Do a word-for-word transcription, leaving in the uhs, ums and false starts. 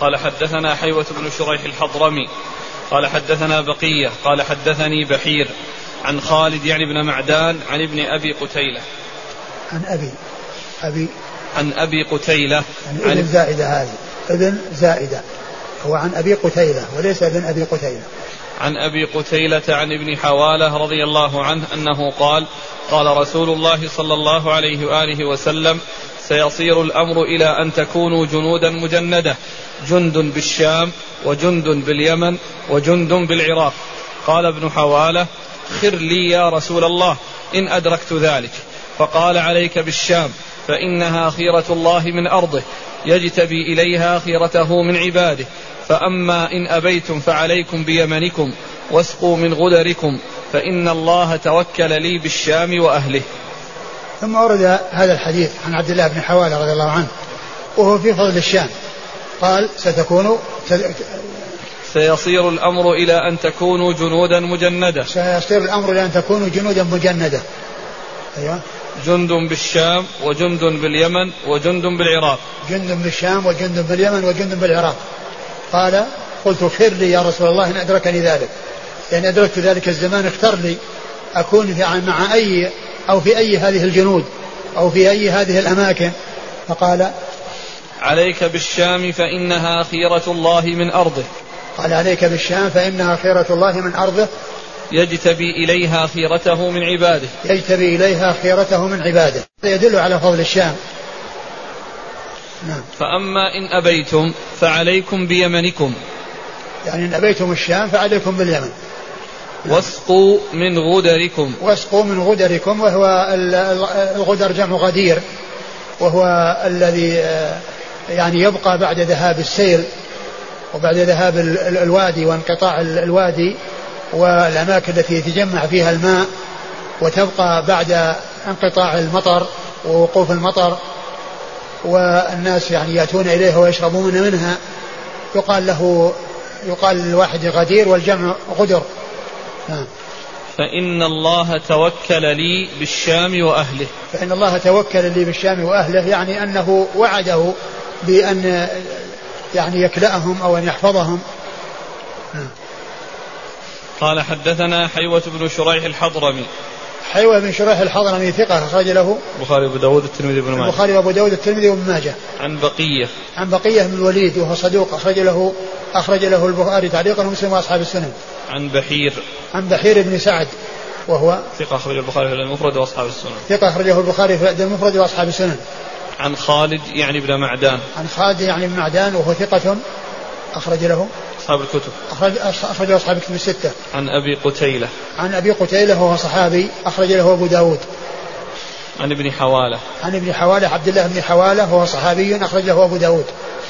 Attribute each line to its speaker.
Speaker 1: قال حدثنا حيوة بن شريح الحضرمي قال حدثنا بقية قال حدثني بحير عن خالد يعني بن معدان عن ابن أبي قتيلة
Speaker 2: عن أبي أبي
Speaker 1: عن أبي قتيلة
Speaker 2: يعني ابن زائدة هذه ابن زائدة هو عن أبي قتيلة وليس ابن أبي قتيلة.
Speaker 1: عن أبي قتيلة عن ابن حوالة رضي الله عنه أنه قال قال رسول الله صلى الله عليه وآله وسلم سيصير الأمر إلى أن تكونوا جنودا مجندة جند بالشام وجند باليمن وجند بالعراق. قال ابن حوالة خر لي يا رسول الله إن أدركت ذلك. فقال عليك بالشام فإنها خيرة الله من أرضه يجتبي إليها خيرته من عباده. فأما إن أبيتم فعليكم بيمنكم واسقوا من غدركم فإن الله توكل لي بالشام وأهله.
Speaker 2: ثم ورد هذا الحديث عن عبد الله بن حوالة رضي الله عنه وهو في فضل الشام. قال ستكون
Speaker 1: سيصير الأمر إلى أن تكونوا جنودا مجندة
Speaker 2: سيصير الأمر إلى أن تكونوا جنودا مجندة أيوة.
Speaker 1: جند بالشام وجند باليمن وجند بالعراق.
Speaker 2: جند بالشام وجند باليمن وجند بالعراق. قال قلت خير لي يا رسول الله إن أدركني ذلك يعني أدركت ذلك الزمان اختر لي أكون مع أي أو في أي هذه الجنود أو في أي هذه الأماكن. فقال
Speaker 1: عليك بالشام فإنها خيرة الله من أرضه.
Speaker 2: قال عليك بالشام فإنها خيرة الله من أرضه
Speaker 1: يجتبي إليها خيرته من عباده.
Speaker 2: يجتبي إليها خيرته من عباده. يدل على فضل الشام.
Speaker 1: نعم. فأما إن أبيتم فعليكم بيمنكم
Speaker 2: يعني إن أبيتم الشام فعليكم باليمن.
Speaker 1: واسقوا من غدركم.
Speaker 2: واسقوا من غدركم وهو الغدر جمع غدير وهو الذي يعني يبقى بعد ذهاب السيل وبعد ذهاب الوادي وانقطاع الوادي والأماكن التي يتجمع فيها الماء وتبقى بعد انقطاع المطر ووقوف المطر والناس يعني يأتون إليها ويشربون منها يقال له يقال للواحد غدير والجمع غدر.
Speaker 1: فإن الله توكل لي بالشام وأهله.
Speaker 2: فإن الله توكل لي بالشام وأهله يعني أنه وعده بأن يعني يكلأهم أو أن يحفظهم.
Speaker 1: قال حدثنا حيوة بن شريح الحضرمي.
Speaker 2: حيوة بن شريح الحضرمي ثقة أخرج له
Speaker 1: البخاري وأبو داود الترمذي وابن ماجه.
Speaker 2: البخاري وأبو داود الترمذي وابن ماجه.
Speaker 1: عن بقية
Speaker 2: عن بقية بن الوليد وهو صدوق أخرج له أخرج له البخاري تعليقا ومسلم وأصحاب السنن.
Speaker 1: عن بحير
Speaker 2: عن بحير بن سعد وهو
Speaker 1: ثقة أخرج البخاري في المفرد وأصحاب السنن.
Speaker 2: ثقة أخرجه البخاري في المفرد وأصحاب السنن.
Speaker 1: عن خالد يعني بن معدان.
Speaker 2: عن خالد يعني بن معدان وهو ثقة أخرج له
Speaker 1: أصحاب الكتب.
Speaker 2: أخرج أخرج أصحاب الكتب الستة.
Speaker 1: عن أبي قتيلة.
Speaker 2: عن أبي قتيلة وهو صحابي أخرج له أبو داود.
Speaker 1: عن ابن حوالة.
Speaker 2: عن ابن حوالة عبد الله بن حوالة وهو صحابي أخرج له أبو داود.